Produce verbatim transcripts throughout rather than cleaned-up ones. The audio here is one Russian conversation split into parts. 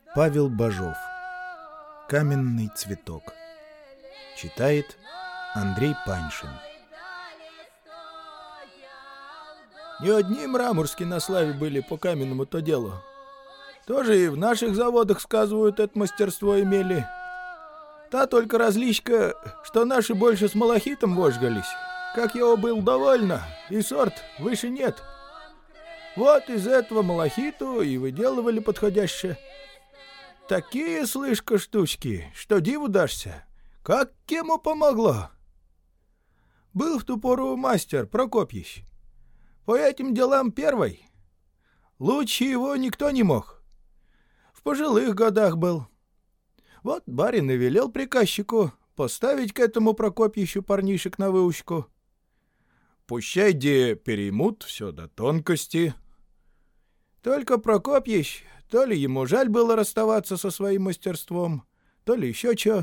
Павел Бажов. Каменный цветок. Читает Андрей Паншин. Не одни мраморские на славе были по каменному-то делу. Тоже и в наших заводах, сказывают, это мастерство имели. Та только различка, что наши больше с малахитом вожгались. Как его было довольно, и сорт выше нет. Вот из этого малахиту и выделывали подходящее. Такие, слышка, штучки, что диву дашься. Как кему помогло? Был в ту пору мастер Прокопьич. По этим делам первый. Лучше его никто не мог. В пожилых годах был. Вот барин и велел приказчику поставить к этому Прокопьичу парнишек на выучку. Пущай де переймут все до тонкости. Только Прокопьич, то ли ему жаль было расставаться со своим мастерством, то ли еще что,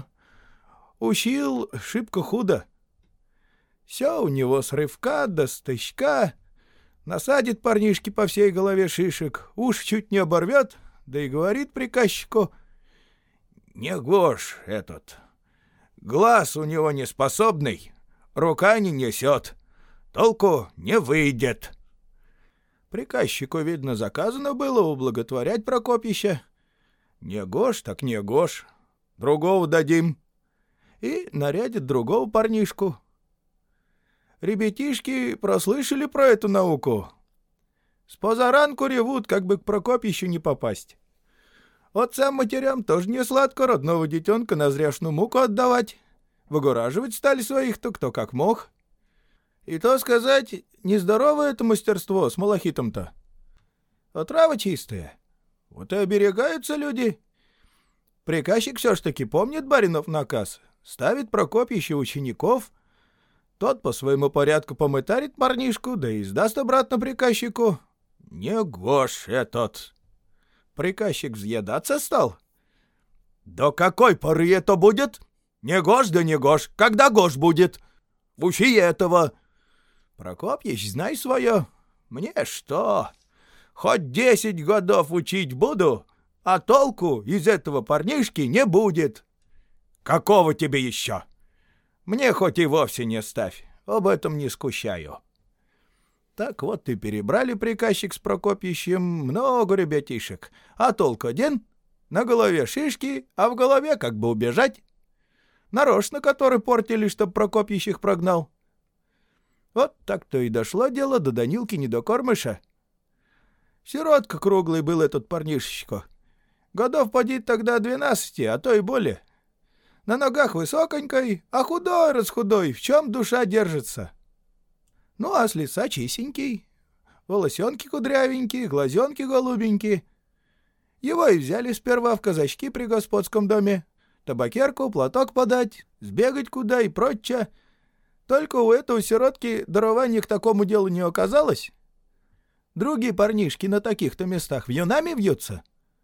учил шибко худо. Все у него с рывка до стычка, насадит парнишки по всей голове шишек, уж чуть не оборвет, да и говорит приказчику: «Не гож этот, глаз у него неспособный, рука не несет, толку не выйдет». Приказчику, видно, заказано было ублаготворять Прокопьича. Не гож, так не гож, другого дадим. И нарядит другого парнишку. Ребятишки прослышали про эту науку. С позаранку ревут, как бы к Прокопьичу не попасть. Отцам матерям тоже не сладко родного детенка на зряшную муку отдавать. Выгораживать стали своих-то кто как мог. И то сказать, нездоровое это мастерство с малахитом-то. Отрава чистая. Вот и оберегаются люди. Приказчик все ж таки помнит баринов наказ. Ставит Прокопьича учеников. Тот по своему порядку помытарит парнишку, да и сдаст обратно приказчику. Не гож этот. Приказчик взъедаться стал. До какой поры это будет? Не гож да не гож. Когда гож будет? Учи этого. Прокопьич, знай свое. Мне что? Хоть десять годов учить буду, а толку из этого парнишки не будет. Какого тебе еще? Мне хоть и вовсе не ставь, об этом не скучаю. Так вот и перебрали приказчик с Прокопьичем много ребятишек, а толк один — на голове шишки, а в голове как бы убежать. Нарочно который портили, чтоб Прокопьич их прогнал. Вот так-то и дошло дело до Данилки Недокормыша. Сиротка круглый был этот парнишечко. Годов поди тогда двенадцати, а то и более. На ногах высоконькой, а худой-расхудой, в чем душа держится. Ну, а с лица чистенький, волосенки кудрявенькие, глазенки голубенькие. Его и взяли сперва в казачки при господском доме. Табакерку, платок подать, сбегать куда и прочее. Только у этого сиротки дарования к такому делу не оказалось. Другие парнишки на таких-то местах вьюнами вьются.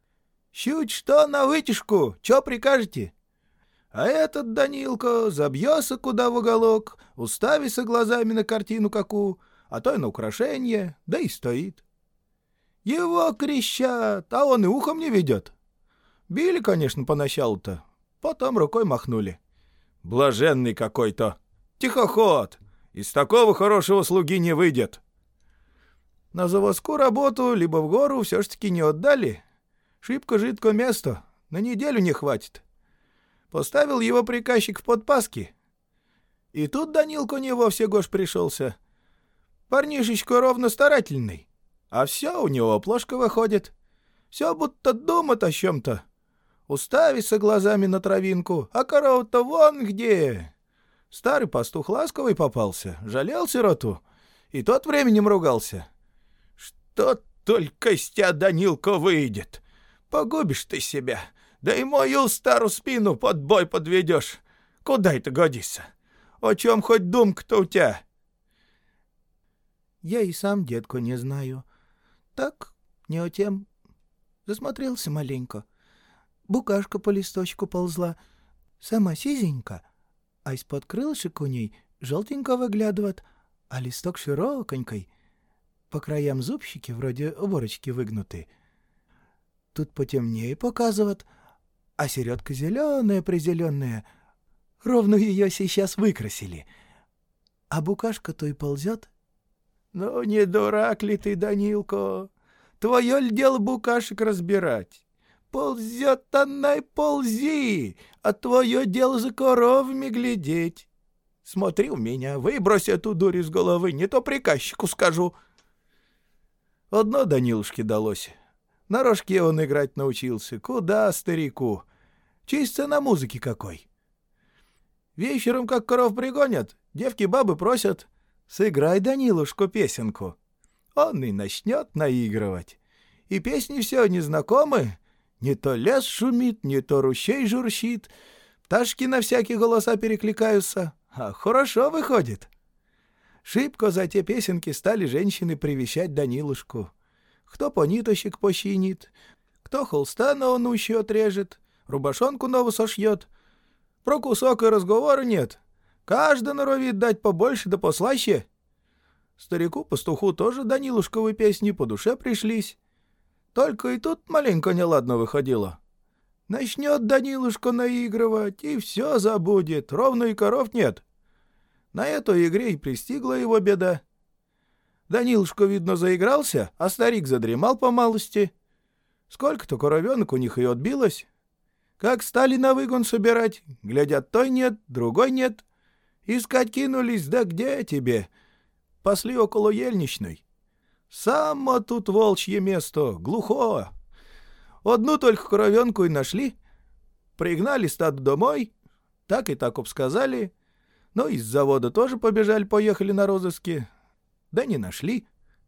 Чуть что на вытяжку, чё прикажете? А этот Данилка забьется куда в уголок, уставится глазами на картину какую, а то и на украшение, да и стоит. Его крещат, а он и ухом не ведет. Били, конечно, поначалу-то, потом рукой махнули. Блаженный какой-то. Тихоход! Из такого хорошего слуги не выйдет. На заводскую работу либо в гору все ж таки не отдали. Шибко жидкое место, на неделю не хватит. Поставил его приказчик в подпаски. И тут Данилка не во все гош пришелся. Парнишечка ровно старательный, а все у него плошка выходит. Все будто думает о чем-то. Уставится глазами на травинку, а корова-то вон где. Старый пастух ласковый попался, жалел сироту, и тот временем ругался. Что только с тебя, Данилка, выйдет? Погубишь ты себя, да и мою старую спину под бой подведешь. Куда это годится? О чем хоть думка-то у тебя? Я и сам, детку, не знаю. Так, не о тем. Засмотрелся маленько. Букашка по листочку ползла, сама сизенька, а из-под крылышек у ней желтенько выглядывает, а листок широконькой, по краям зубчики вроде оборочки выгнуты. тут потемнее показывает, а середка зеленая-призеленая. Ровно ее сейчас выкрасили. А букашка-то и ползет. Ну, не дурак ли ты, Данилко? Твое ли дело букашек разбирать? Ползет она и ползи, а твое дело за коровами глядеть. Смотри у меня, выбрось эту дурь из головы, не то приказчику скажу. Одно Данилушке далось. На рожке он играть научился. Куда старику? Чисто на музыке какой. Вечером, как коров пригонят, девки-бабы просят: «Сыграй, Данилушку, песенку». Он и начнет наигрывать. И песни все незнакомы. Не то лес шумит, не то ручей журчит. Пташки на всякие голоса перекликаются. А хорошо выходит. Шибко за те песенки стали женщины привещать Данилушку. Кто понитощик пощинит, кто холста на онущу отрежет, рубашонку новую сошьет. Про кусок и разговора нет. Каждый норовит дать побольше да послаще. Старику-пастуху тоже Данилушковы песни по душе пришлись. Только и тут маленько неладно выходило. Начнет Данилушка наигрывать, и все забудет, ровно и коров нет. На этой игре и пристигла его беда. Данилушка, видно, заигрался, а старик задремал по малости. Сколько-то коровенок у них и отбилось. Как стали на выгон собирать, глядят, той нет, другой нет. Искать кинулись, да где тебе? Пасли около ельничной. Само тут волчье место, глухое. Одну только коровенку и нашли. Пригнали стадо домой, так и так обсказали. Но из завода тоже побежали-поехали на розыски. Да не нашли.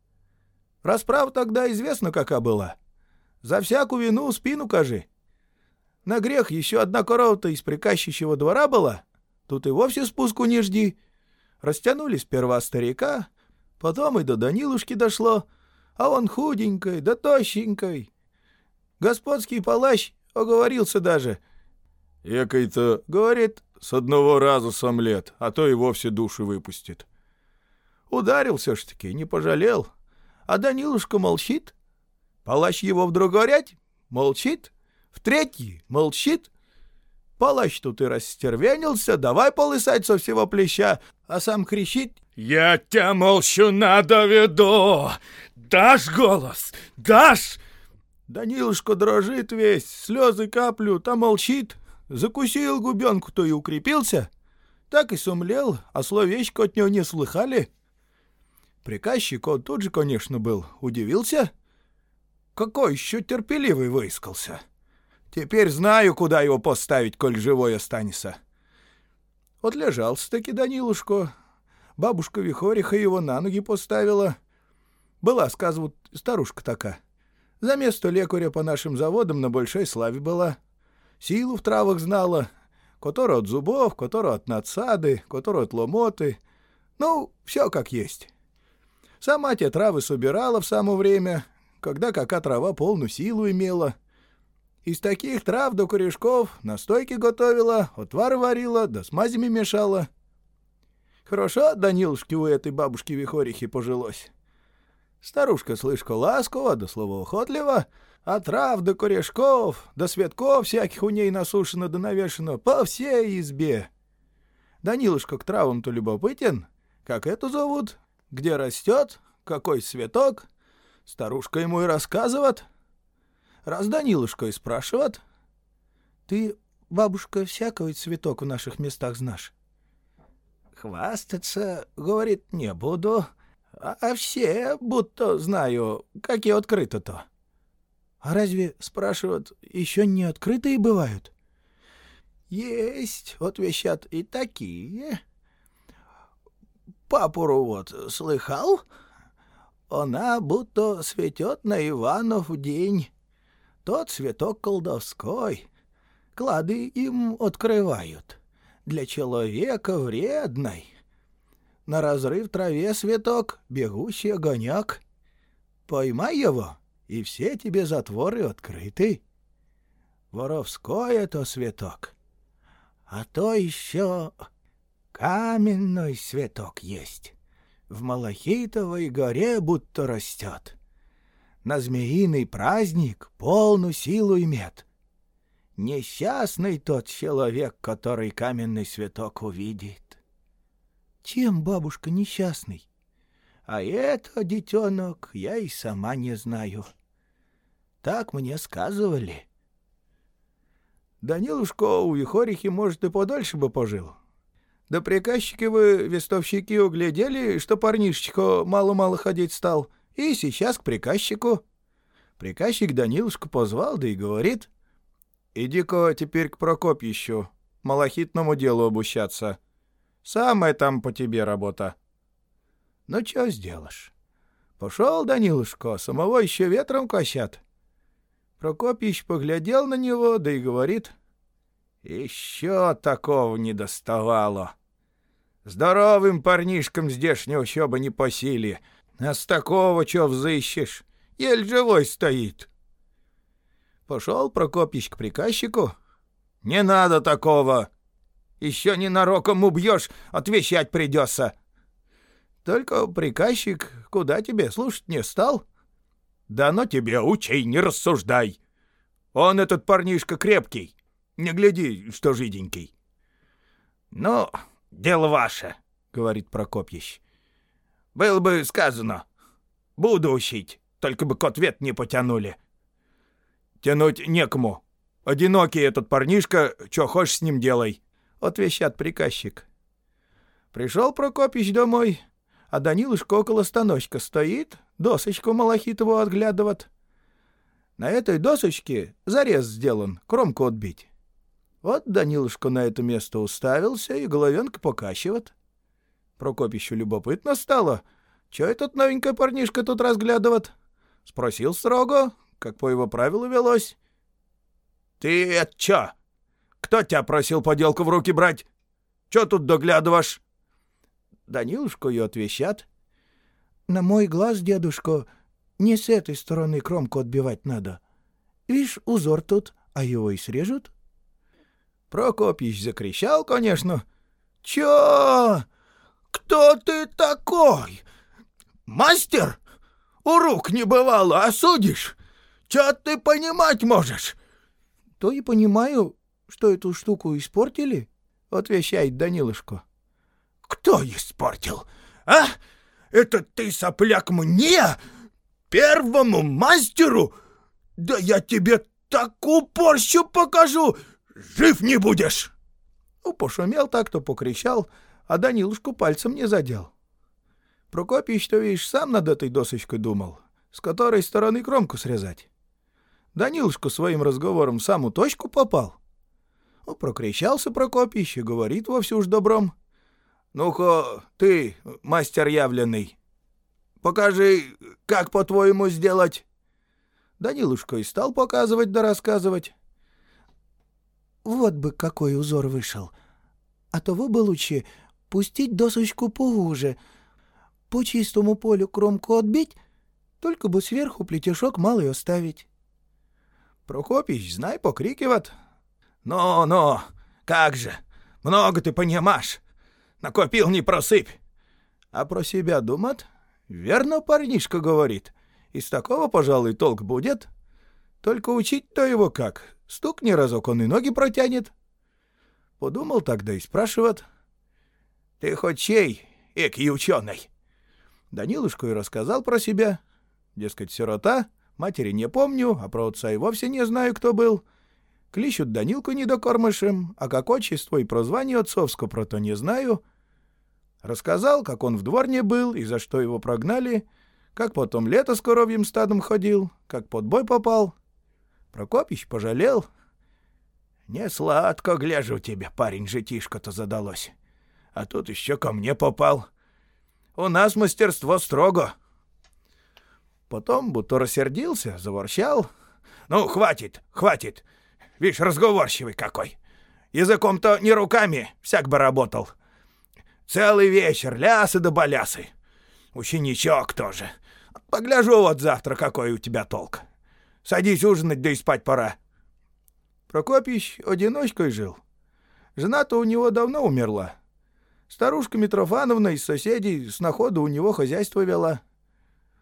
Расправа тогда известно, какая была. За всякую вину спину кажи. На грех еще одна корова-то из приказчичьего двора была. Тут и вовсе спуску не жди. Растянули сперва старика, потом и до Данилушки дошло, а он худенькой да тощенькой. Господский палач оговорился даже. «Экой-то, — говорит, — с одного раза сомлет, а то и вовсе душу выпустит». Ударился ж-таки, не пожалел. А Данилушка молчит. Палач его в другой рядь молчит, в третий молчит. Палач тут и растервенился, давай полысать со всего плеча, а сам кричит: «Я тебя, молчуна, доведу! Дашь голос? Дашь?» Данилушка дрожит весь, слезы каплют, а молчит. Закусил губенку-то и укрепился. Так и сумлел, а словечко от него не слыхали. Приказчик он тут же, конечно, был, удивился. Какой еще терпеливый выискался. Теперь знаю, куда его поставить, коль живой останется. Отлежался-таки Данилушка. Бабушка Вихориха его на ноги поставила. Была, сказывают, старушка такая. За место лекаря по нашим заводам на большой славе была. Силу в травах знала, которую от зубов, которую от надсады, которую от ломоты. Ну, все как есть. Сама те травы собирала в само время, когда какая трава полную силу имела. Из таких трав до корешков настойки готовила, отвары варила, да смазями мешала. Хорошо Данилушке у этой бабушки Вихорихи пожилось. Старушка слышка ласково, да словоохотлива, а трав до корешков, до цветков всяких у ней насушено да навешено по всей избе. Данилушка к травам-то любопытен, как эту зовут, где растет, какой цветок. Старушка ему и рассказывает. Раз Данилушка и спрашивает: «Ты, бабушка, всякий цветок в наших местах знаешь?» «Хвастаться, — говорит, — не буду, а, а все будто знаю, какие открыто-то». «А разве, — спрашивают, — еще не открытые бывают?» «Есть, — отвечат, — и такие. Папору вот слыхал? Она будто светет на Иванов день. Тот цветок колдовской. Клады им открывают. Для человека вредной. На разрыв траве цветок, бегущий огонек. Поймай его, и все тебе затворы открыты. Воровской это цветок. А то еще каменный цветок есть. В Малахитовой горе будто растет. на змеиный праздник полную силу имеет. Несчастный тот человек, который каменный цветок увидит. Чем, бабушка, несчастный? А это, детенок, я и сама не знаю. Так мне сказывали. Данилушка у Ехорихи, может, и подольше бы пожил. Да приказчики вы, вестовщики, углядели, что парнишечко мало-мало ходить стал, и сейчас к приказчику. Приказчик Данилушку позвал, да и говорит: «Иди-ка теперь к Прокопьищу, малахитному делу обучаться. Самая там по тебе работа». Ну, чё сделаешь? Пошел Данилушка, самого еще ветром косят. Прокопьич поглядел на него, да и говорит: «Еще такого не доставало. Здоровым парнишкам здешнего учеба не по силе, а с такого чё взыщешь? Ель живой стоит». Пошел Прокопьич к приказчику. «Не надо такого. Еще ненароком убьешь, отвечать придется». Только приказчик куда тебе слушать не стал. «Да ну тебе, учей, не рассуждай. Он, этот парнишка, крепкий. Не гляди, что жиденький». «Ну, дело ваше», — говорит Прокопьич. «Было бы сказано. Буду учить, только бы к ответ не потянули». «Тянуть некому. Одинокий этот парнишка, чё хочешь с ним делай», — отвечает приказчик. Пришел Прокопьич домой, а Данилушка около станочка стоит, досочку малахитову отглядывает. На этой досочке зарез сделан, кромку отбить. Вот Данилушка на это место уставился и головенка покачивает. Прокопищу любопытно стало. Чё этот новенький парнишка тут разглядывает? Спросил строго, как по его правилу велось. «Ты это чё? Кто тебя просил поделку в руки брать? Чё тут доглядываешь?» Данилушка ее отвечат: «На мой глаз, дедушка, не с этой стороны кромку отбивать надо. Вишь, узор тут, а его и срежут». Прокопьич закричал, конечно: «Чё? Кто ты такой? Мастер? У рук не бывало, а судишь? Чё ты понимать можешь?» «То и понимаю, что эту штуку испортили», — отвечает Данилушка. «Кто испортил? А? Это ты, сопляк, мне? Первому мастеру? Да я тебе такую порщу покажу! Жив не будешь!» Ну, пошумел так-то, покричал, а Данилушку пальцем не задел. Прокопьич, что видишь, сам над этой досочкой думал, с которой стороны кромку срезать. Данилушка своим разговором в саму точку попал. Ну, прокричался Прокопьич и говорит вовсю уж добром: «Ну-ка, ты, мастер явленный, покажи, как, по-твоему, сделать». Данилушка и стал показывать да рассказывать. «Вот бы какой узор вышел. А того бы лучше пустить досочку поуже, по чистому полю кромку отбить, только бы сверху плетешок малый оставить». Прокопьич, знай, покрикивает: «Ну-ну, как же, много ты понимаешь. Накопил, не просыпь». А про себя думает: верно парнишка говорит, из такого, пожалуй, толк будет. Только учить-то его как, стукни разок, он и ноги протянет. Подумал тогда и спрашивает: «Ты хоть чей, экий ученый?» Данилушка и рассказал про себя. Дескать, сирота, матери не помню, а про отца и вовсе не знаю, кто был. Кличут Данилку недокормышем, а как отчество и прозвание отцовское про то не знаю. Рассказал, как он в дворне был и за что его прогнали, как потом лето с коровьим стадом ходил, как под бой попал. Прокопьич пожалел. «Не сладко, гляжу тебе, парень, житишко-то задалось. А тут еще ко мне попал. У нас мастерство строго». Потом будто рассердился, заворчал. «Ну, хватит, хватит. Вишь, разговорчивый какой. Языком-то не руками, всяк бы работал. Целый вечер лясы да балясы. Ученичок тоже. Погляжу вот завтра, какой у тебя толк. Садись ужинать, да и спать пора». Прокопьич одиночкой жил. Жена-то у него давно умерла. Старушка Митрофановна из соседей с находу у него хозяйство вела.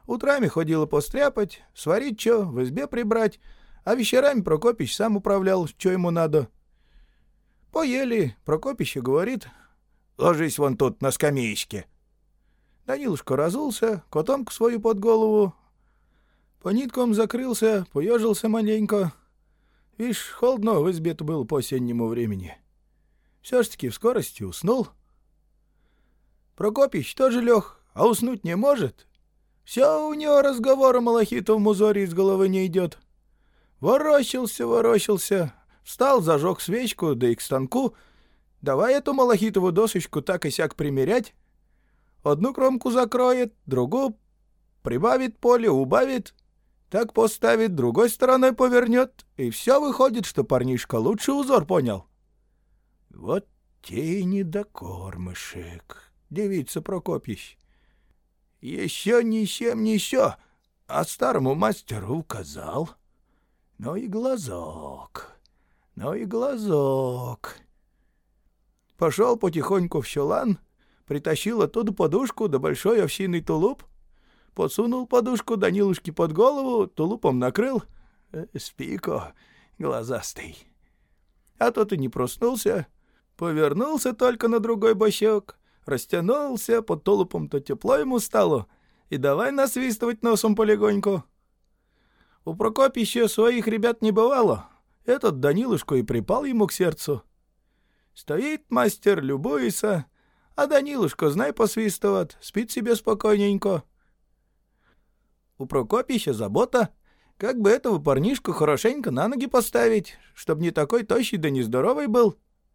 Утрами ходила постряпать, сварить чё, в избе прибрать, а вечерами Прокопич сам управлял, что ему надо. Поели, Прокопич и говорит: «Ложись вон тут на скамеечке». Данилушка разулся, котомку свою под голову, по ниткам закрылся, поежился маленько. Вишь, холодно в избе-то было по осеннему времени. Все ж таки в скорости уснул. Прокопич тоже лег, а уснуть не может. Все у него разговора малахитовом узоре из головы не идет. Ворочался, ворочался, встал, зажег свечку, да и к станку. Давай эту малахитовую досочку так и сяк примерять. Одну кромку закроет, другую прибавит поле, убавит, так поставит, другой стороной повернет, и все выходит, что парнишка лучше узор понял. Вот те и недокормышек, девица Прокопьевич. Еще ни с чем ни сё, а старому мастеру указал. Ну и глазок, ну и глазок. Пошел потихоньку в чулан, притащил оттуда подушку да большой овсиный тулуп, подсунул подушку Данилушке под голову, тулупом накрыл. Э, спи-ка, глазастый. А тот и не проснулся, повернулся только на другой бочок, растянулся, под тулупом-то тепло ему стало, и давай насвистывать носом полегоньку. У Прокопища своих ребят не бывало, этот Данилушку и припал ему к сердцу. Стоит мастер, любуется, а Данилушка, знай, посвистывает, спит себе спокойненько. У Прокопища забота, как бы этого парнишку хорошенько на ноги поставить, чтоб не такой тощий да нездоровый был.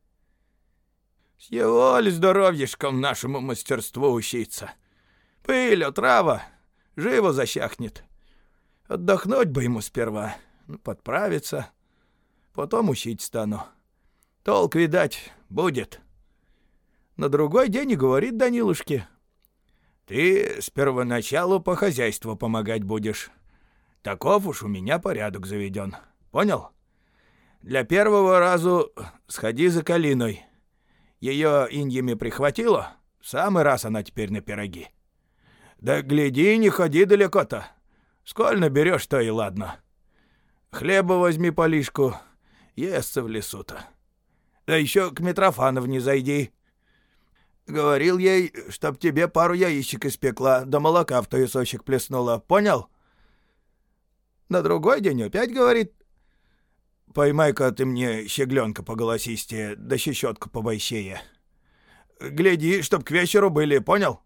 С его ли здоровьишком нашему мастерству учиться? Пыль, отрава, живо защахнет. Отдохнуть бы ему сперва, подправиться, потом учить стану. Толк, видать, будет. На другой день и говорит Данилушке: «Ты с первоначалу по хозяйству помогать будешь. Таков уж у меня порядок заведен. Понял? Для первого разу сходи за калиной. Ее иньями прихватило, в самый раз она теперь на пироги. Да гляди, не ходи далеко-то. Сколь наберешь, то и ладно. Хлеба возьми полишку, естся в лесу-то. Да еще к Митрофановне зайди. Говорил ей, чтоб тебе пару яичек испекла, да молока в туесочек плеснула. Понял?» На другой день опять говорит: «Поймай-ка ты мне щегленка поголосистее, да щещотку побойщее. Гляди, чтоб к вечеру были, понял?»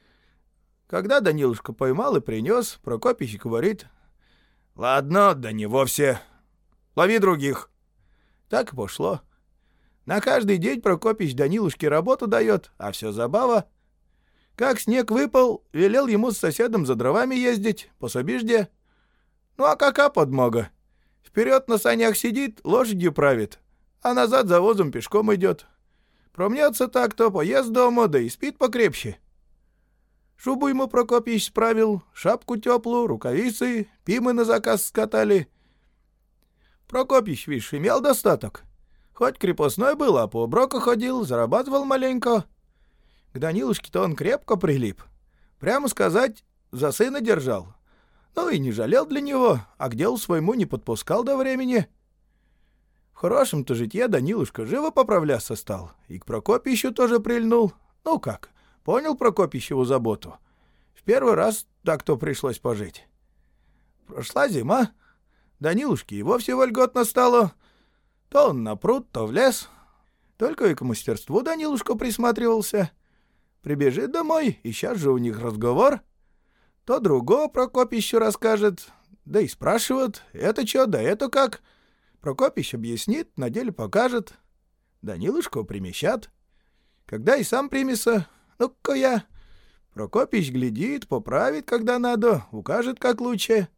Когда Данилушка поймал и принес, Прокопич говорит: «Ладно, да не вовсе. Лови других». Так и пошло. На каждый день Прокопич Данилушке работу дает, а все забава. Как снег выпал, велел ему с соседом за дровами ездить, пособишь где. Ну а кака подмога? Вперед на санях сидит, лошадью правит, а назад за возом пешком идет. Промнется так-то, поест дома, да и спит покрепче. Шубу ему Прокопич справил, шапку теплую, рукавицы, пимы на заказ скатали. Прокопич, видишь, имел достаток. Хоть крепостной был, а по оброку ходил, зарабатывал маленько. К Данилушке-то он крепко прилип. Прямо сказать, за сына держал. Ну и не жалел для него, а к делу своему не подпускал до времени. В хорошем-то житье Данилушка живо поправляться стал, и к Прокопищу тоже прильнул. Ну как, понял Прокопищеву заботу. В первый раз так-то пришлось пожить. Прошла зима, Данилушке и вовсе вольготно стало. То он на пруд, то в лес. Только и к мастерству Данилушка присматривался. Прибежит домой, и сейчас же у них разговор. То другого Прокопищу расскажет, да и спрашивают, это что, да это как. Прокопищ объяснит, на деле покажет. Данилушку примещат. Когда и сам примется, ну-ка я. Прокопищ глядит, поправит, когда надо, укажет, как лучше.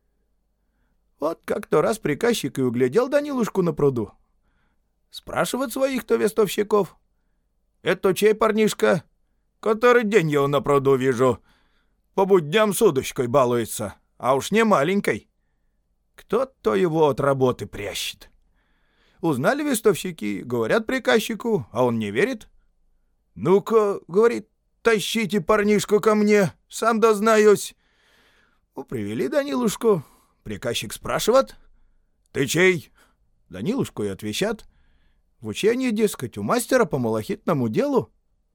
Вот как-то раз приказчик и углядел Данилушку на пруду. Спрашивает своих-то вестовщиков: «Это чей парнишка? Который день его на пруду вижу. По будням с удочкой балуется, а уж не маленькой. Кто-то его от работы прячет». Узнали вестовщики, говорят приказчику, а он не верит. «Ну-ка, — говорит, — тащите парнишку ко мне, сам дознаюсь. Привели Данилушку. Приказчик спрашивает: «Ты чей?» Данилушку и отвечат: «В учении, дескать, у мастера по малахитному делу».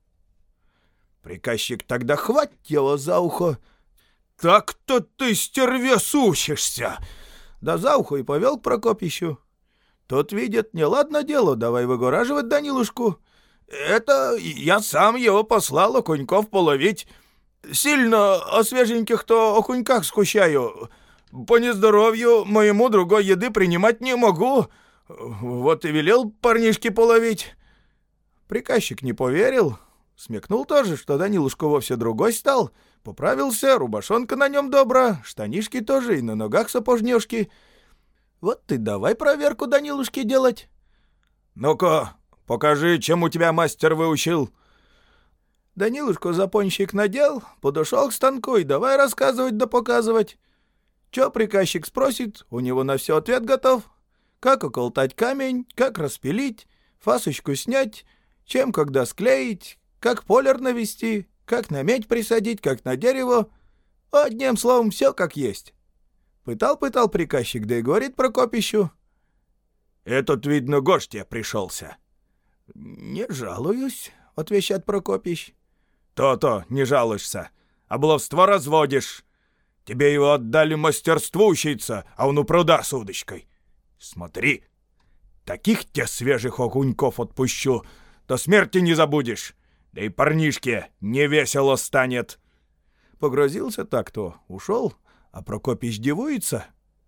Приказчик тогда хватит его за ухо: «Так-то ты, стервец, учишься!» Да за ухо и повел к Прокопищу. Тот видит, неладно дело, давай выгораживать Данилушку. «Это я сам его послал окуньков половить. Сильно о свеженьких-то окуньках скучаю. По нездоровью моему другой еды принимать не могу. Вот и велел парнишке половить». Приказчик не поверил, смекнул тоже, что Данилушка вовсе другой стал. Поправился, рубашонка на нем добра, штанишки тоже и на ногах сапожнёшки. Вот ты давай проверку Данилушке делать. «Ну-ка, покажи, чему тебя мастер выучил». Данилушку запонщик надел, подошел к станку и давай рассказывать да показывать. Чё приказчик спросит, у него на все ответ готов. Как околтать камень, как распилить, фасочку снять, чем когда склеить, как полер навести, как на медь присадить, как на дерево. Одним словом, все как есть. Пытал-пытал приказчик, да и говорит Прокопищу: «Этот, видно, гость тебе пришелся». «Не жалуюсь», — отвечает Прокопищ. «То-то, не жалуешься, а баловство разводишь. Тебе его отдали мастерству учиться, а он у пруда с удочкой. Смотри, таких те свежих окуньков отпущу, до смерти не забудешь, да и парнишке не весело станет». Погрозился так-то, ушел, а Прокопищ дивуется: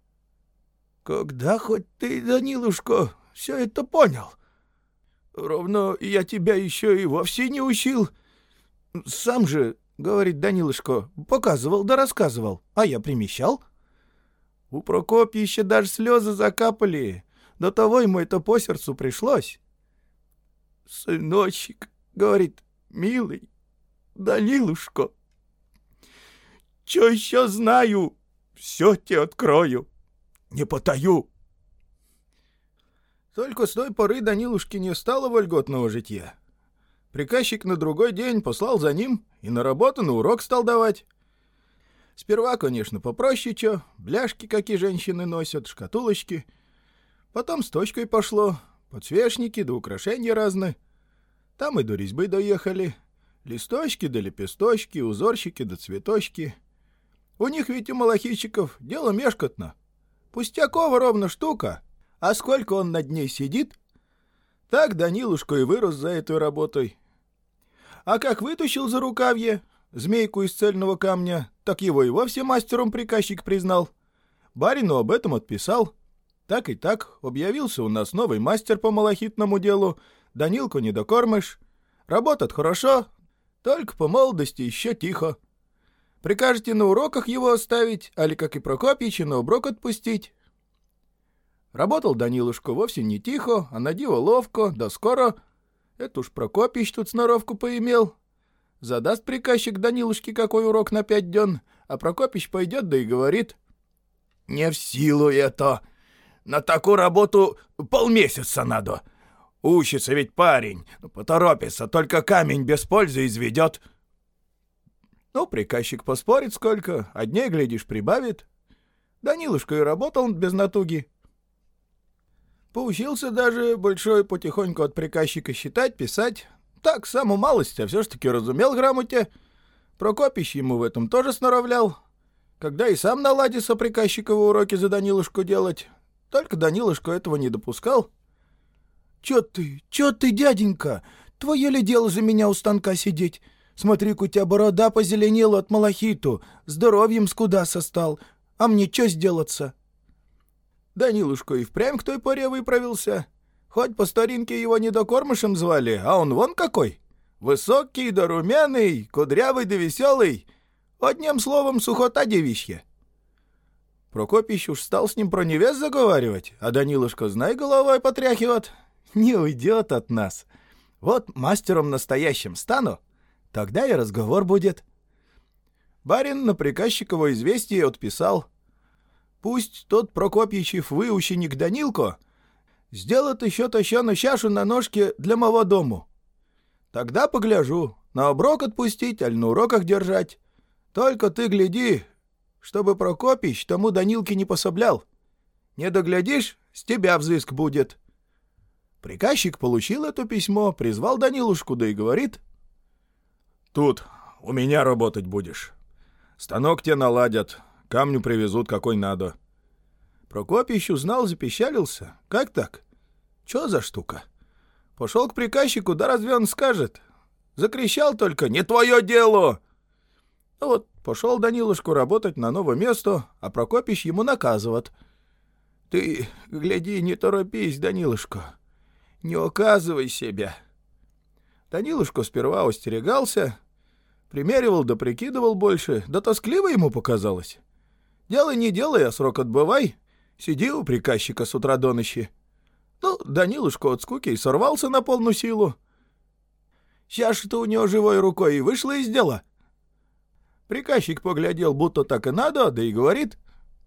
«Когда хоть ты, Данилушка, все это понял? Ровно я тебя еще и вовсе не учил. Сам же, — говорит Данилушка, — показывал да рассказывал, а я примещал». У Прокопища даже слезы закапали, до того ему это по сердцу пришлось. «Сыночек, — говорит, — милый, Данилушка, чё еще знаю, все тебе открою, не потаю». Только с той поры Данилушке не стало вольготного житья. Приказчик на другой день послал за ним и на работу, на урок стал давать. Сперва, конечно, попроще чё, бляшки, какие женщины носят, шкатулочки. Потом с точкой пошло, подсвечники да украшения разные. Там и до резьбы доехали. Листочки да лепесточки, узорщики да цветочки. У них ведь у малахитчиков дело мешкотно. Пустякова ровно штука, а сколько он над ней сидит. Так Данилушка и вырос за этой работой. А как вытащил за рукавье змейку из цельного камня, так его и вовсе мастером приказчик признал. Барину об этом отписал. Так и так объявился у нас новый мастер по малахитному делу. Данилку не докормишь. Работает хорошо, только по молодости еще тихо. Прикажете на уроках его оставить, али, как и Прокопича, на оброк отпустить. Работал Данилушка вовсе не тихо, а на диво ловко, да скоро. Это уж Прокопич тут сноровку поимел. Задаст приказчик Данилушке какой урок на пять дён, а Прокопич пойдет да и говорит: «Не в силу это. На такую работу полмесяца надо. Учится ведь парень, поторопится, только камень без пользы изведет». Ну, приказчик поспорит сколько, а дней, глядишь, прибавит. Данилушка и работал без натуги. Поучился даже большой потихоньку от приказчика считать, писать. Так, самую малость, а все ж таки разумел грамоте. Прокопищ ему в этом тоже сноровлял. Когда и сам наладился приказчиковы уроки за Данилушку делать. Только Данилушка этого не допускал. «Чё ты, чё ты, дяденька? Твое ли дело за меня у станка сидеть? Смотри-ка, у тебя борода позеленела от малахиту, здоровьем скудаса стал. А мне чё сделаться?» Данилушка и впрямь к той поре выправился. Хоть по старинке его недокормышем звали, а он вон какой. Высокий да румяный, кудрявый да веселый. Одним словом, сухота девичья. Прокопищ уж стал с ним про невест заговаривать, а Данилушка, знай, головой потряхивает. Не уйдет от нас. Вот мастером настоящим стану, тогда и разговор будет. Барин на приказчиково известие отписал. Пусть тот Прокопьичев выученик Данилко сделает еще тощаную чашу на ножке для моего дому. Тогда погляжу, на оброк отпустить, аль на уроках держать. Только ты гляди, чтобы Прокопич тому Данилке не пособлял. Не доглядишь, с тебя взыск будет. Приказчик получил это письмо, призвал Данилушку, да и говорит: «Тут у меня работать будешь. Станок тебе наладят, камню привезут какой надо». Прокопич узнал, запищалился. Как так? Чё за штука? Пошел к приказчику, да разве он скажет? Закричал только: «Не твое дело!» Ну вот, пошел Данилушку работать на новое место, а Прокопич ему наказывает: «Ты, гляди, не торопись, Данилушка, не указывай себя». Данилушка сперва остерегался, примеривал да прикидывал больше, да тоскливо ему показалось. Делай не делай, а срок отбывай. Сиди у приказчика с утра до ночи. Ну, Данилушка от скуки и сорвался на полную силу. Сейчас что у него живой рукой и вышло из дела. Приказчик поглядел, будто так и надо, да и говорит: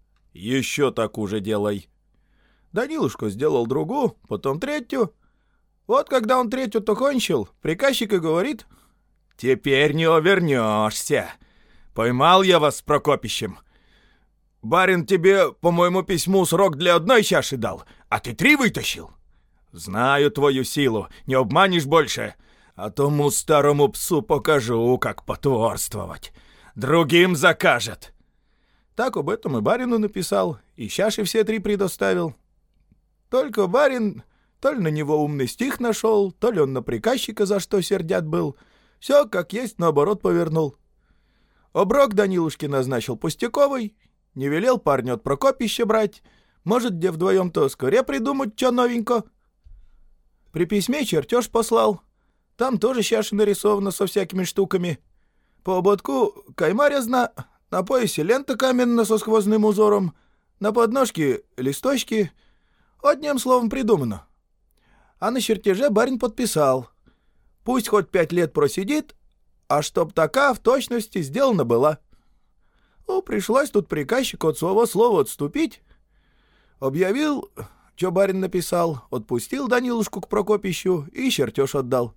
«Еще так уже делай». Данилушка сделал другую, потом третью. Вот когда он третью-то кончил, приказчик и говорит: «Теперь не увернешься. Поймал я вас с Прокопичем. Барин тебе, по моему письму, срок для одной чаши дал, а ты три вытащил. Знаю твою силу, не обманешь больше, а тому старому псу покажу, как потворствовать. Другим закажет». Так об этом и барину написал, и чаши все три предоставил. Только барин то ли на него умный стих нашел, то ли он на приказчика за что сердят был. Все как есть наоборот повернул. Оброк Данилушке назначил пустяковый, не велел парню от Прокопища брать. Может, где вдвоем-то скорее придумать, что новенько. При письме чертеж послал. Там тоже чаша нарисована со всякими штуками. По ободку кайма резна, на поясе лента каменная со сквозным узором, на подножке листочки. Одним словом придумано. А на чертеже барин подписал: пусть хоть пять лет просидит, а чтоб така в точности сделана была. Ну, пришлось тут приказчику от своего слова отступить. Объявил, что барин написал, отпустил Данилушку к Прокопищу и чертеж отдал.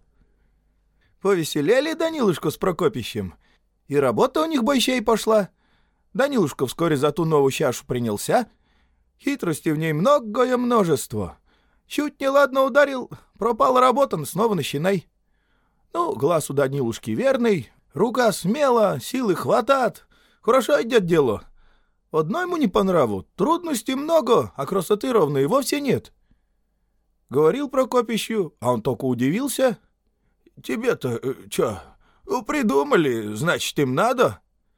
Повеселели Данилушку с Прокопищем, и работа у них бойчей пошла. Данилушка вскоре за ту новую чашу принялся. Хитрости в ней многое множество. Чуть неладно ударил, пропала работа, снова начинай. Ну, глаз у Данилушки верный, рука смела, силы хватает. Хорошо идет дело. Одно ему не по нраву, трудностей много, а красоты ровно и вовсе нет. Говорил Прокопищу, а он только удивился. «Тебе-то э, чё, придумали, значит, им надо?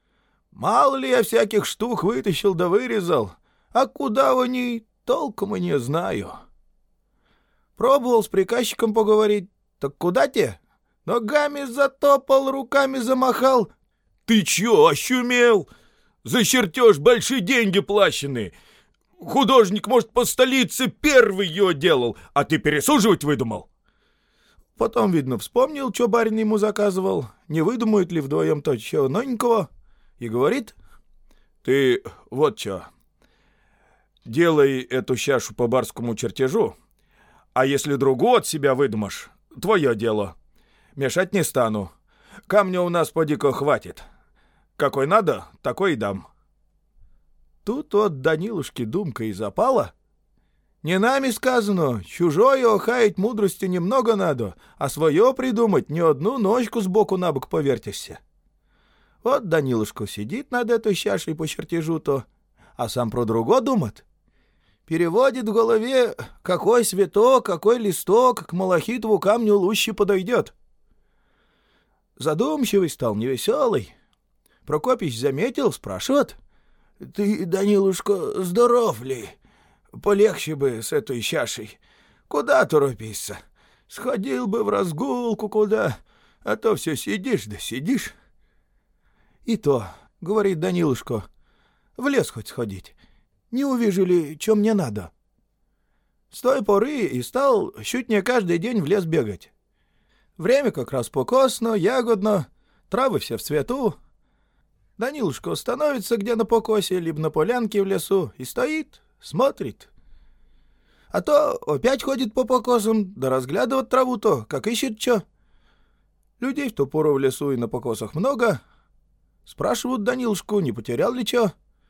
Мало ли я всяких штук вытащил да вырезал, а куда они, толком и не знаю». Пробовал с приказчиком поговорить, так куда те? Ногами затопал, руками замахал. «Ты чё, ощумел? За чертеж большие деньги плачены. Художник, может, по столице первый ее делал, а ты пересуживать выдумал?» Потом, видно, вспомнил, что барин ему заказывал, не выдумают ли вдвоем то чего новенького, и говорит: «Ты вот чё, делай эту чашу по барскому чертежу, а если другую от себя выдумаешь, твое дело. Мешать не стану. Камня у нас поди-ка хватит. Какой надо, такой и дам». Тут от Данилушки думка и запала. Не нами сказано, чужое охаять мудрости немного надо, а свое придумать не одну ножку сбоку на бок повертишься. Вот Данилушка сидит над этой чашей по чертежу-то, а сам про друго думает. Переводит в голове, какой цветок, какой листок к малахитову камню лучше подойдет. Задумчивый стал, невеселый. Прокопич заметил, спрашивает: «Ты, Данилушка, здоров ли? Полегче бы с этой чашей. Куда торопишься? Сходил бы в разгулку куда, а то все сидишь да сидишь». «И то, — говорит Данилушка, — в лес хоть сходить. Не увижу ли, что мне надо?» С той поры и стал чуть не каждый день в лес бегать. Время как раз покосно, ягодно, травы все в цвету. Данилушка становится где на покосе, либо на полянке в лесу, и стоит, смотрит. А то опять ходит по покосам, да разглядывает траву-то, как ищет чё. Людей в ту пору в лесу и на покосах много. Спрашивают Данилушку, не потерял ли чё.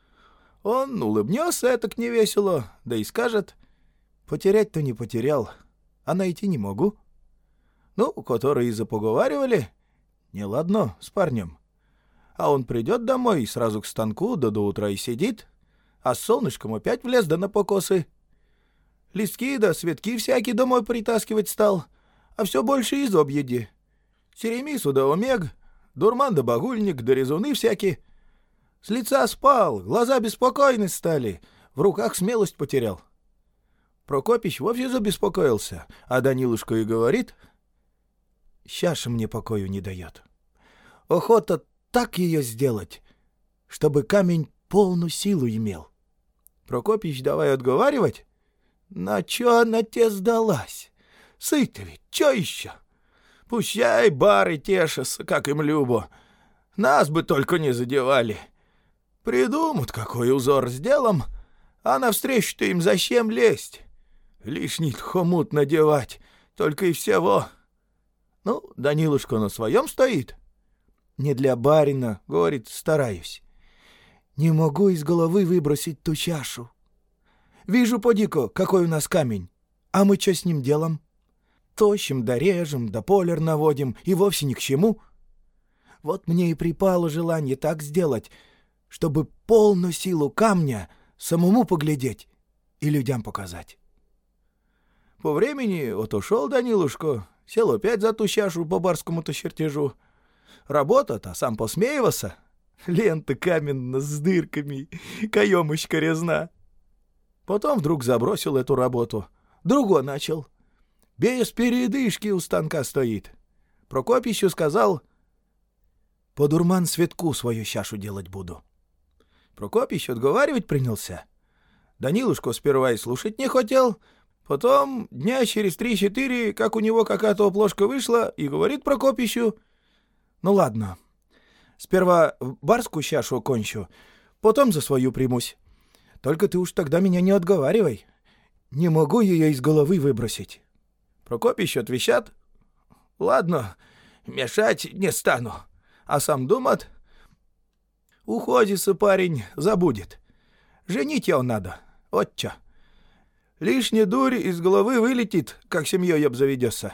Он улыбнется этак невесело, да и скажет: «Потерять-то не потерял, а найти не могу». Ну, которые и запоговаривали, неладно с парнем. А он придет домой и сразу к станку, да до утра и сидит, а с солнышком опять в лес да на покосы. Листки да цветки всякие домой притаскивать стал, а все больше из объеди. Серемису да омег, дурман да багульник, да резуны всякие. С лица спал, глаза беспокойны стали, в руках смелость потерял. Прокопич вовсе забеспокоился, а Данилушка и говорит: «Чаша мне покою не дает. Охота так ее сделать, чтобы камень полную силу имел». Прокопич давай отговаривать: «На чё она те сдалась? Сыта ведь, чё еще? Пущай бары тешатся, как им любо. Нас бы только не задевали. Придумают, какой узор сделам, а навстречу-то им зачем лезть? Лишний хомут надевать, только и всего». Ну, Данилушка на своем стоит. «Не для барина, — говорит, — стараюсь. Не могу из головы выбросить ту чашу. Вижу, поди-ка, какой у нас камень. А мы что с ним делаем? Тощим да режем, да полер наводим, и вовсе ни к чему. Вот мне и припало желание так сделать, чтобы полную силу камня самому поглядеть и людям показать». По времени вот ушел Данилушка, сел опять за ту чашу по барскому-то чертежу. Работа-то, сам посмеивался. Лента каменная с дырками, каемочка резна. Потом вдруг забросил эту работу. Другой начал. Без передышки у станка стоит. Прокопищу сказал: «По дурман светку свою чашу делать буду». Прокопищ отговаривать принялся. Данилушка сперва и слушать не хотел. Потом дня через три-четыре, как у него какая-то оплошка вышла, и говорит Прокопищу: «Ну ладно, сперва барскую чашу кончу, потом за свою примусь. Только ты уж тогда меня не отговаривай. Не могу ее из головы выбросить». Прокопищ отвечает: «Ладно, мешать не стану». А сам думает: уходится парень, забудет. Женить его надо, вот чё. Лишняя дурь из головы вылетит, как семьей обзаведется.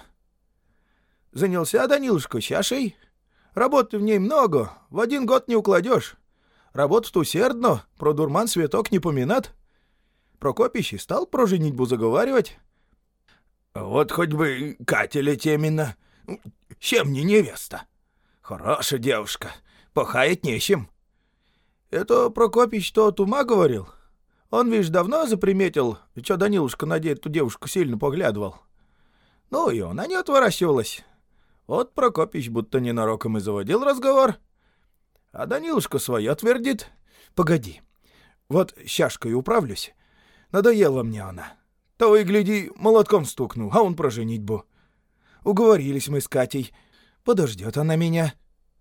Занялся Данилушка чашей. Работы в ней много, в один год не укладешь. Работать усердно, про дурман светок не поминат. Прокопищ и стал про женитьбу заговаривать. «Вот хоть бы Катя Летемина, чем не невеста? Хорошая девушка, пахает нечем». Это Прокопищ то от ума говорил. Он, видишь, давно заприметил, что Данилушка на эту девушку сильно поглядывал. Ну и она не отворачивалась. Вот Прокопищ будто ненароком и заводил разговор. А Данилушка свое твердит: «Погоди, вот с чашкой управлюсь. Надоела мне она. Того и гляди, молотком стукну, а он про женитьбу. Уговорились мы с Катей. Подождет она меня».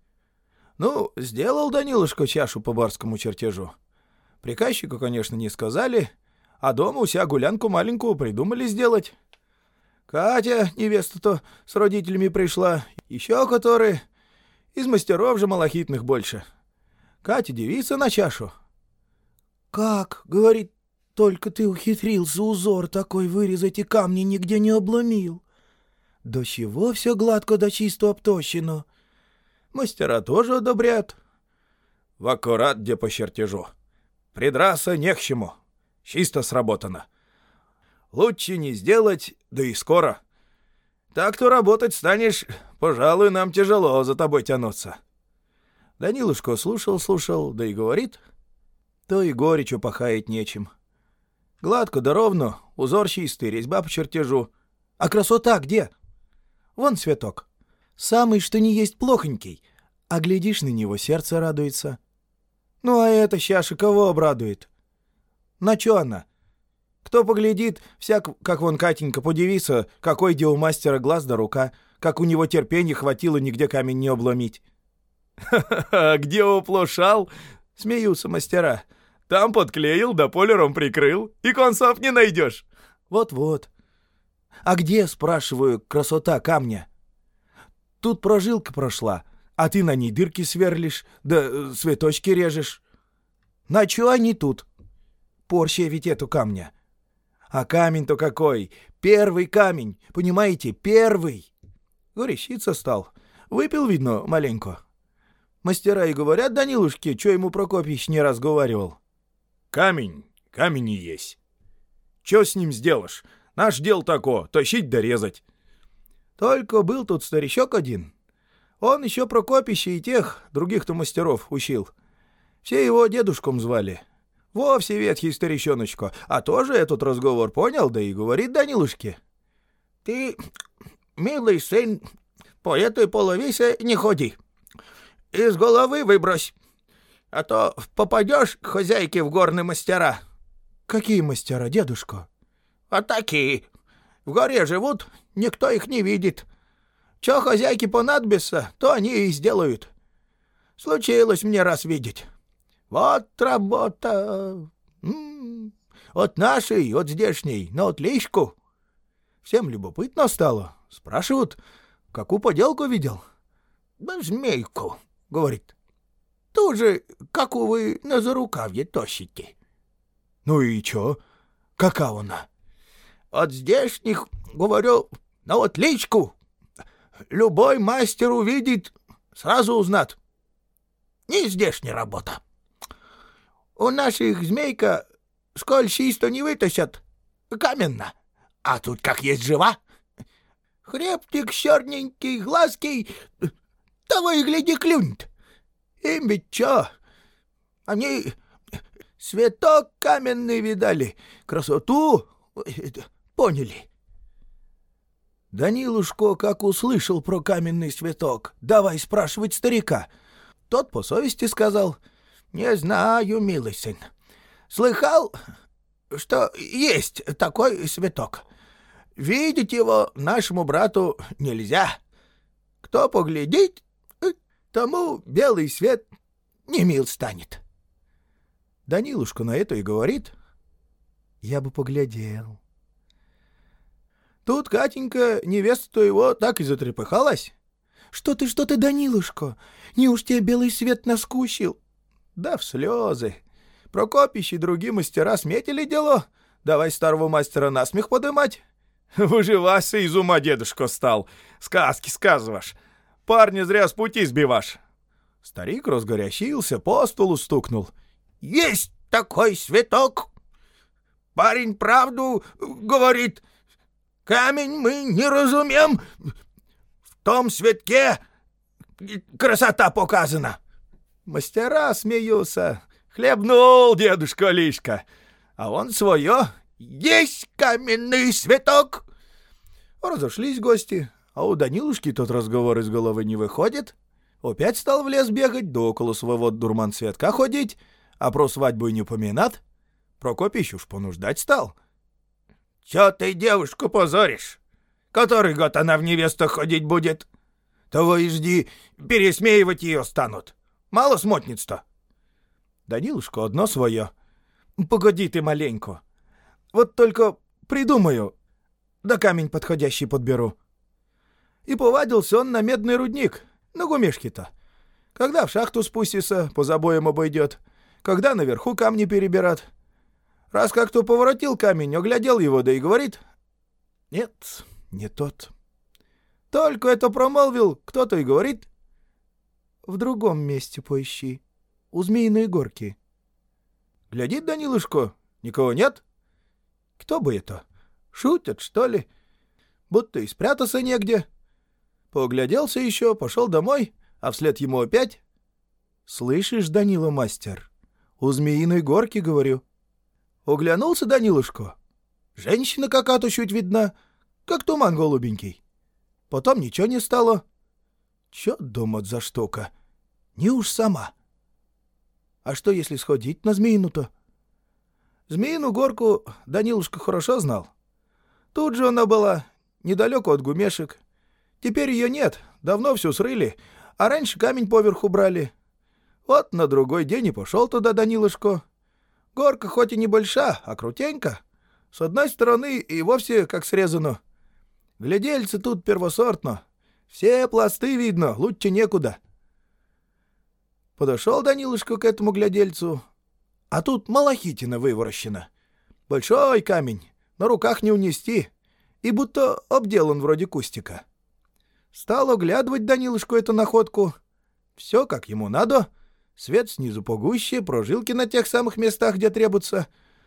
Ну, сделал Данилушка чашу по барскому чертежу. Приказчику, конечно, не сказали, а дома у себя гулянку маленькую придумали сделать. Катя, невеста-то, с родителями пришла, еще которые, из мастеров же малахитных больше. Катя девица на чашу. «Как, — говорит, — только ты ухитрился узор такой вырезать и камни нигде не обломил. До чего все гладко да чисто обтощено. Мастера тоже одобрят». В аккурат где по чертежу. Придраться не к чему. Чисто сработано. Лучше не сделать, да и скоро. Так-то работать станешь, пожалуй, нам тяжело за тобой тянуться. Данилушка слушал-слушал, да и говорит: то и горечью пахает нечем. Гладко да ровно, узор чистый, резьба по чертежу. А красота где? Вон цветок. Самый, что ни есть, плохонький, а глядишь на него, сердце радуется. Ну а эта чаша кого обрадует? На чё она? Кто поглядит, всяк, как вон Катенька, подивится, какой где у мастера глаз да рука, как у него терпения хватило нигде камень не обломить. «Ха-ха-ха, где уплошал?» — смеются мастера. «Там подклеил, да полером прикрыл, и концов не найдешь». Вот-вот. А где, спрашиваю, красота камня? Тут прожилка прошла, а ты на ней дырки сверлишь, да цветочки режешь. На чё они тут? порще ведь эту камня. А камень-то какой! Первый камень, понимаете, первый. Горячиться стал. Выпил, видно, маленько. Мастера и говорят Данилушке, что ему Прокопьич не раз говорил. Камень, камень и есть. Чё с ним сделаешь? Наш дел тако, тащить да резать. Только был тут старичок один. Он еще Прокопича и тех других-то мастеров учил. Все его дедушком звали. Вовсе ветхий старичоночка. А тоже этот разговор понял, да и говорит Данилушке. Ты, милый сын, по этой половисе не ходи. Из головы выбрось. А то попадешь к хозяйке в горные мастера. Какие мастера, дедушка? А такие. В горе живут, никто их не видит. Че хозяйке понадобится, то они и сделают. Случилось мне раз видеть. Вот работа. М-м-м. От нашей, от здешней, на отличку. Всем любопытно стало. Спрашивают, какую поделку видел? Да змейку, говорит. Ту же, какую вы на зарукавье тащите. Ну и чё? Какая она? От здешних, говорю, на отличку. Любой мастер увидит, сразу узнат. Не здешняя работа. У наших змейка, сколь чисто не вытащат, каменно. А тут как есть жива. Хребтик черненький, глазкий, того и гляди клюнет. Им ведь чё? Они цветок каменный видали, красоту поняли. Данилушка, как услышал про каменный цветок, давай спрашивать старика. Тот по совести сказал: «Не знаю, милый сын. Слыхал, что есть такой цветок. Видеть его нашему брату нельзя. Кто поглядит, тому белый свет не мил станет». Данилушка на это и говорит: «Я бы поглядел». Тут Катенька, невеста его, так и затрепыхалась. «Что ты, что ты, Данилушка? Неуж тебе белый свет наскучил?» Да в слезы. Прокопич и другие мастера сметили дело. Давай старого мастера насмех подымать. Выживайся из ума, дедушка, стал. Сказки сказываешь. Парня зря с пути сбивашь. Старик разгорячился, по столу стукнул. «Есть такой цветок! Парень правду говорит. Камень мы не разумем. В том цветке красота показана». Мастера смеются. Хлебнул дедушка Лишка. А он свое. «Есть каменный цветок!» Разошлись гости, а у Данилушки тот разговор из головы не выходит. Опять стал в лес бегать, да около своего дурман-цветка ходить, а про свадьбу и не поминат. Прокопич уж понуждать стал. «Чё ты девушку позоришь? Который год она в невестах ходить будет? Того и жди, пересмеивать ее станут. Мало смотниц-то». Данилушка одно свое. «Погоди ты маленько. Вот только придумаю, да камень подходящий подберу». И повадился он на медный рудник, на гумешке-то. Когда в шахту спустится, по забоям обойдет, когда наверху камни перебират. Раз как-то поворотил камень, оглядел его, да и говорит: «Нет, не тот». Только это промолвил, кто-то и говорит: «В другом месте поищи, у Змеиной горки». Глядит Данилушка, никого нет. Кто бы это? Шутят, что ли? Будто и спрятаться негде. Погляделся еще, пошел домой, а вслед ему опять: «Слышишь, Данила мастер, у Змеиной горки, говорю». Оглянулся Данилушка. Женщина какая-то чуть видна, как туман голубенький. Потом ничего не стало. Чё думать за штука? Не уж сама. А что, если сходить на Змеину-то? Змеину горку Данилушка хорошо знал. Тут же она была, недалеко от гумешек. Теперь ее нет, давно все срыли, а раньше камень поверху брали. Вот на другой день и пошел туда Данилушка. Горка хоть и небольша, а крутенька. С одной стороны и вовсе как срезано. Глядельцы тут первосортно. Все пласты видно, лучше некуда. Подошел Данилушка к этому глядельцу, А тут малахитина выворощена. Большой камень, на руках не унести, и будто обделан вроде кустика. Стал оглядывать Данилушку эту находку. Все как ему надо. Свет снизу погуще, прожилки на тех самых местах, где требуется.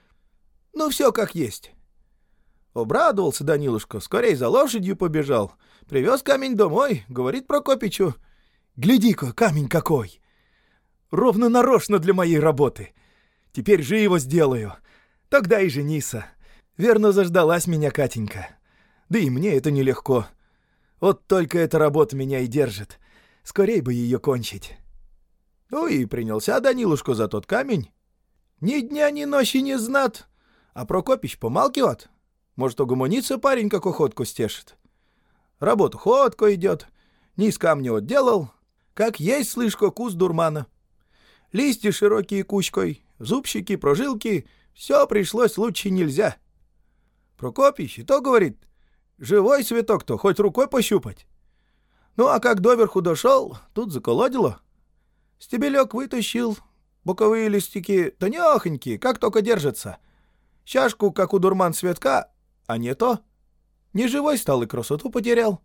Ну, все как есть. Обрадовался Данилушка, скорей за лошадью побежал. Привез камень домой, говорит Прокопичу: «Гляди-ка, камень какой! Ровно нарочно для моей работы. Теперь же его сделаю. Тогда и женися. Верно, заждалась меня Катенька. Да и мне это нелегко. Вот только эта работа меня и держит. Скорей бы ее кончить». Ну и принялся Данилушка за тот камень. Ни дня, ни ночи не знат. А Прокопич помалкивает. Может, угомонится парень, как охотку стешит. Работу ходко идет. Низ камня отделал. Как есть, слышко, куст дурмана. Листья широкие кучкой, зубчики, прожилки. Все пришлось лучше нельзя. Прокопич и то говорит: живой цветок-то, хоть рукой пощупать. Ну, а как доверху дошел, тут заколодило. Стебелек вытащил, боковые листики тонехонькие, как только держатся. Чашку, как у дурман цветка, а не то. Не живой стал и красоту потерял.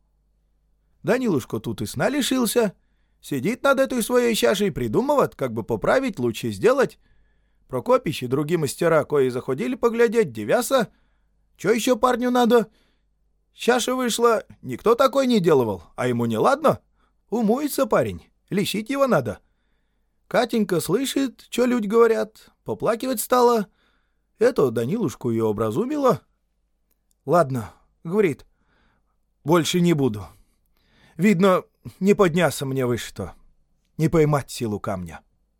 Данилушка тут и сна лишился. Сидит над этой своей чашей и придумывает, как бы поправить, лучше сделать. Прокопич и другие мастера, кои заходили поглядеть, девяса. Че еще парню надо? Чаша вышла, никто такой не делывал, а ему не ладно. Умуется парень, лечить его надо. Катенька слышит, что люди говорят, поплакивать стала. Это Данилушку ее образумило. «Ладно», — говорит, — «больше не буду. Видно, не подняться мне выше-то, не поймать силу камня.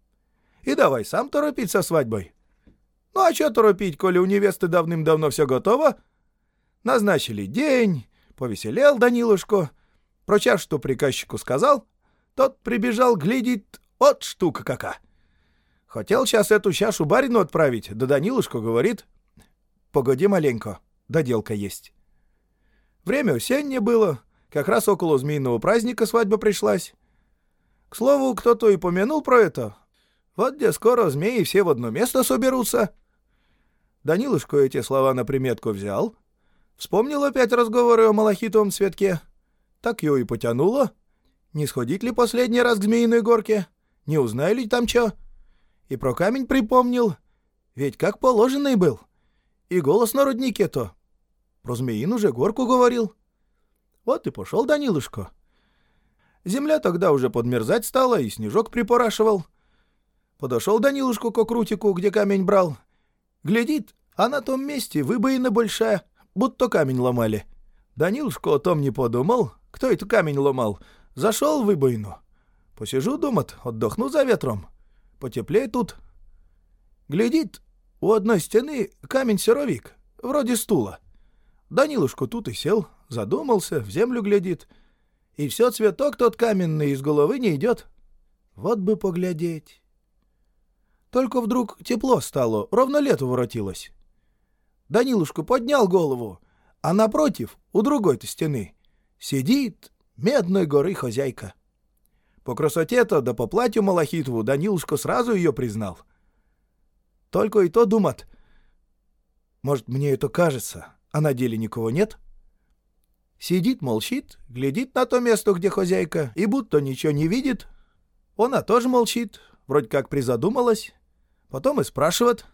И давай сам торопить со свадьбой. Ну а что торопить, коли у невесты давным-давно все готово? Назначили день, повеселел Данилушка. Про чаш, что приказчику сказал, тот прибежал, глядит, вот штука какая. Хотел сейчас эту чашу барину отправить, да Данилушка говорит: погоди маленько, доделка есть. Время осеннее было, как раз около змеиного праздника свадьба пришлась. К слову, кто-то и помянул про это. Вот где скоро змеи все в одно место соберутся. Данилушка эти слова на приметку взял, вспомнил опять разговоры о малахитовом цветке. Так его и потянуло. Не сходить ли последний раз к Змеиной горке? Не узнали ли там чё? И про камень припомнил. Ведь как положенный был. И голос на руднике-то. Про Змеину же горку говорил. Вот и пошел Данилушка. Земля тогда уже подмерзать стала, и снежок припорашивал. Подошел Данилушку к окрутику, где камень брал. Глядит, а на том месте выбоина большая, будто камень ломали. Данилушка о том не подумал, кто это камень ломал. Зашел в выбоину. Посижу, думает, отдохну за ветром. Потеплее тут. Глядит, у одной стены камень-серовик, вроде стула. Данилушка тут и сел, задумался, в землю глядит. И все цветок тот каменный из головы не идет. Вот бы поглядеть. Только вдруг тепло стало, ровно лето воротилось. Данилушка поднял голову, а напротив, у другой-то стены, сидит Медной горы хозяйка. По красоте-то да по платью малахитову Данилушка сразу ее признал. Только и то думает, может, мне это кажется, а на деле никого нет? Сидит, молчит, глядит на то место, где хозяйка, и будто ничего не видит. Она тоже молчит, вроде как призадумалась. Потом и спрашивает: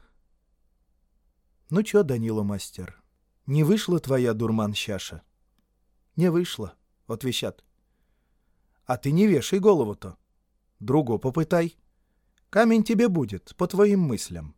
«Ну чё, Данила мастер, не вышла твоя дурман-чаша?» «Не вышла», — отвечат. «А ты не вешай голову-то. Друго попытай. Камень тебе будет, по твоим мыслям».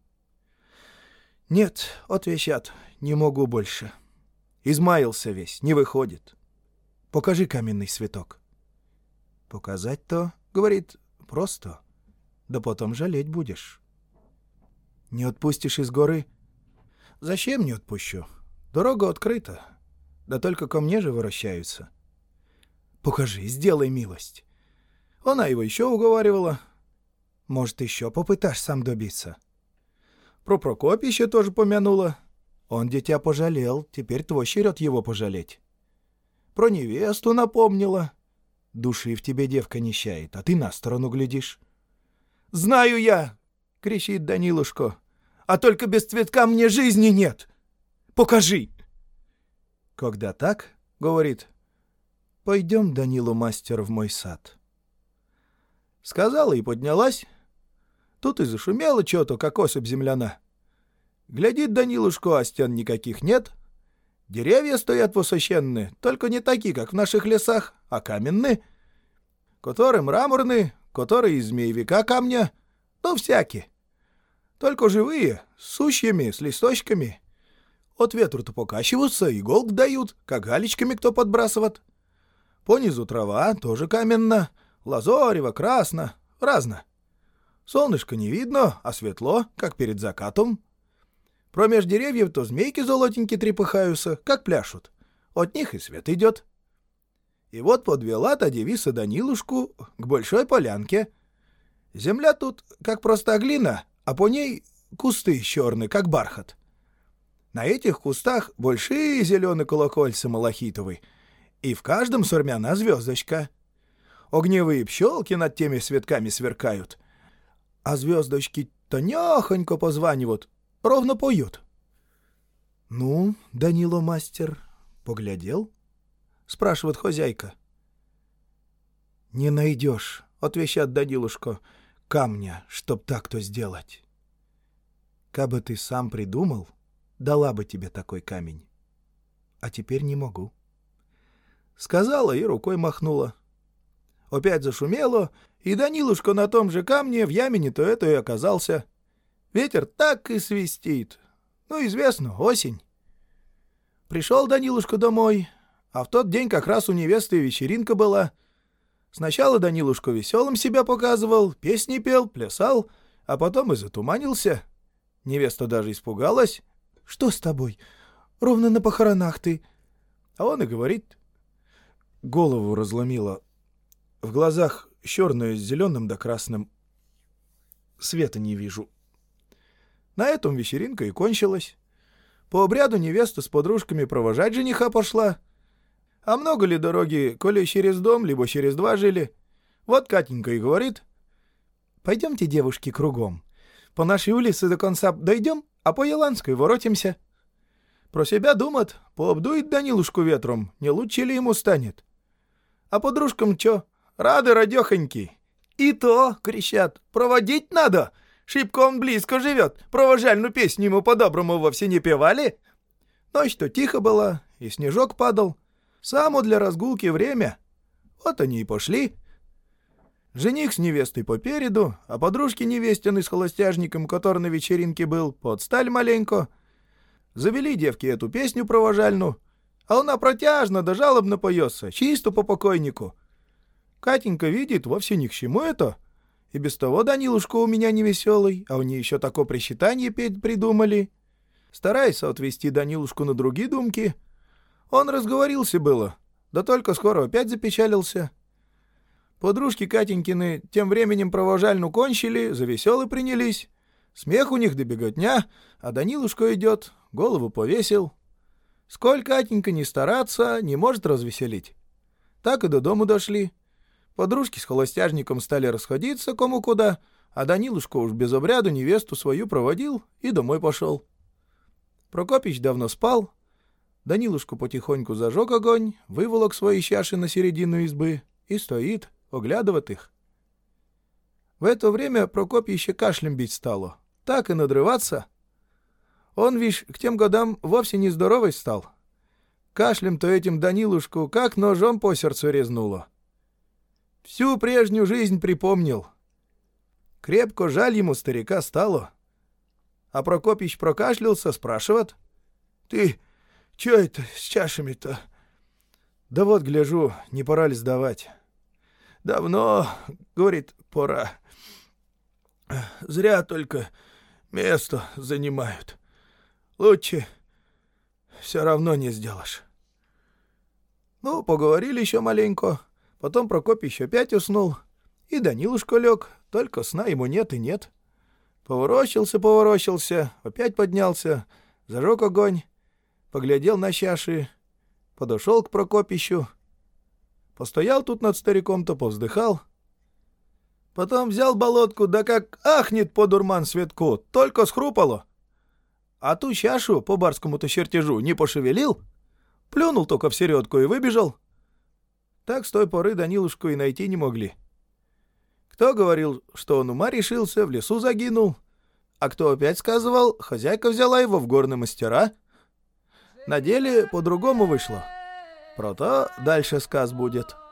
«Нет», — отвечат, — «не могу больше. Измаялся весь, не выходит. Покажи каменный цветок». «Показать-то, — говорит, — просто. Да потом жалеть будешь». «Не отпустишь из горы?» «Зачем не отпущу? Дорога открыта. Да только ко мне же возвращаются». «Покажи, сделай милость». Она его еще уговаривала. «Может, еще попытаешь сам добиться?» Про Прокопича тоже помянула. Он дитя пожалел, теперь твой черед его пожалеть. Про невесту напомнила. Души в тебе девка не чает, а ты на сторону глядишь. «Знаю я! кричит Данилушка. «А только без цветка мне жизни нет! Покажи!» Когда так, говорит, «Пойдем, Данилу, мастер, в мой сад». Сказала и поднялась. Тут и зашумело что-то, как осыпь земляна. Глядит Данилушка, а стен никаких нет. Деревья стоят высоченные, только не такие, как в наших лесах, а каменные, которые мраморные, которые из змеевика камня, ну, всякие. Только живые, с сучьями, с листочками. От ветру-то покачиваются, иголк дают, как галечками кто подбрасывает. Понизу трава, тоже каменна, лазорево, красно, разно. Солнышко не видно, а светло, как перед закатом. Промеж деревьев то змейки золотенькие трепыхаются, как пляшут. От них и свет идет. И вот подвела та девица Данилушку к большой полянке. Земля тут, как просто глина, а по ней кусты черные, как бархат. На этих кустах большие зеленые колокольцы малахитовые, и в каждом сурмяна звездочка. Огневые пчелки над теми светками сверкают, а звездочки тонехонько позванивают, ровно поют. — Ну, Данило мастер, поглядел? — спрашивает хозяйка. — Не найдешь, — отвечает Данилушка, — камня, чтоб так-то сделать. Кабы ты сам придумал, дала бы тебе такой камень. А теперь не могу. Сказала и рукой махнула. Опять зашумело, и Данилушка на том же камне в яме не то это и оказался. Ветер так и свистит. Ну, известно, осень. Пришел Данилушка домой, а в тот день как раз у невесты вечеринка была. Сначала Данилушка веселым себя показывал, песни пел, плясал, а потом и затуманился. Невеста даже испугалась. «Что с тобой? Ровно на похоронах ты». А он и говорит. Голову разломило. В глазах черное с зеленым да красным. Света не вижу. На этом вечеринка и кончилась. По обряду невеста с подружками провожать жениха пошла. А много ли дороги, коли через дом, либо через два жили? Вот Катенька и говорит. «Пойдемте, девушки, кругом. По нашей улице до конца дойдем, а по Еланской воротимся». Про себя думает, пообдует Данилушку ветром, не лучше ли ему станет. А подружкам чё? Рады, радёхоньки. И то, кричат, проводить надо. Шибко он близко живет, провожальную песню ему по-доброму вовсе не певали. Ночь-то тихо была, и снежок падал. Само для разгулки время. Вот они и пошли. Жених с невестой попереду, а подружки невестины с холостяжником, который на вечеринке был, подстали маленько. Завели девки эту песню провожальную, а она протяжно да жалобно поется, чисто по покойнику. Катенька видит, вовсе ни к чему это. И без того Данилушка у меня невеселый, а они еще такое причитание петь придумали. Стараясь отвести Данилушку на другие думки, он разговорился было, да только скоро опять запечалился. Подружки Катенькины тем временем провожальну кончили, за веселы принялись. Смех у них да беготня, а Данилушка идет, голову повесил. Сколько Катенька не стараться, не может развеселить. Так и до дому дошли. Подружки с холостяжником стали расходиться кому куда, а Данилушка уж без обряду невесту свою проводил и домой пошел. Прокопич давно спал. Данилушка потихоньку зажег огонь, выволок свои чаши на середину избы и стоит, оглядывает их. В это время Прокопий еще кашлем бить стало, так и надрываться. Он, вишь, к тем годам вовсе не здоровый стал. Кашлем-то этим Данилушку как ножом по сердцу резнуло. Всю прежнюю жизнь припомнил. Крепко жаль ему старика стало. А Прокопич прокашлялся, спрашивает. — Ты чё это с чашами-то? — Да вот, гляжу, не пора ли сдавать? — Давно, — говорит, — пора. Зря только место занимают. Лучше все равно не сделаешь. Ну, поговорили еще маленько. Потом Прокопич опять уснул. И Данилушка лег, только сна ему нет и нет. Поворочился, поворочился, опять поднялся, зажег огонь, поглядел на чаши, подошел к Прокопищу. Постоял тут над стариком-то, повздыхал. Потом взял болотку, да как ахнет по дурман светку, только схрупало. А ту чашу по барскому-то чертежу не пошевелил, плюнул только в середку и выбежал. Так с той поры Данилушку и найти не могли. Кто говорил, что он ума решился, в лесу загинул, а кто опять сказывал, хозяйка взяла его в горные мастера. На деле по-другому вышло. Про то дальше сказ будет.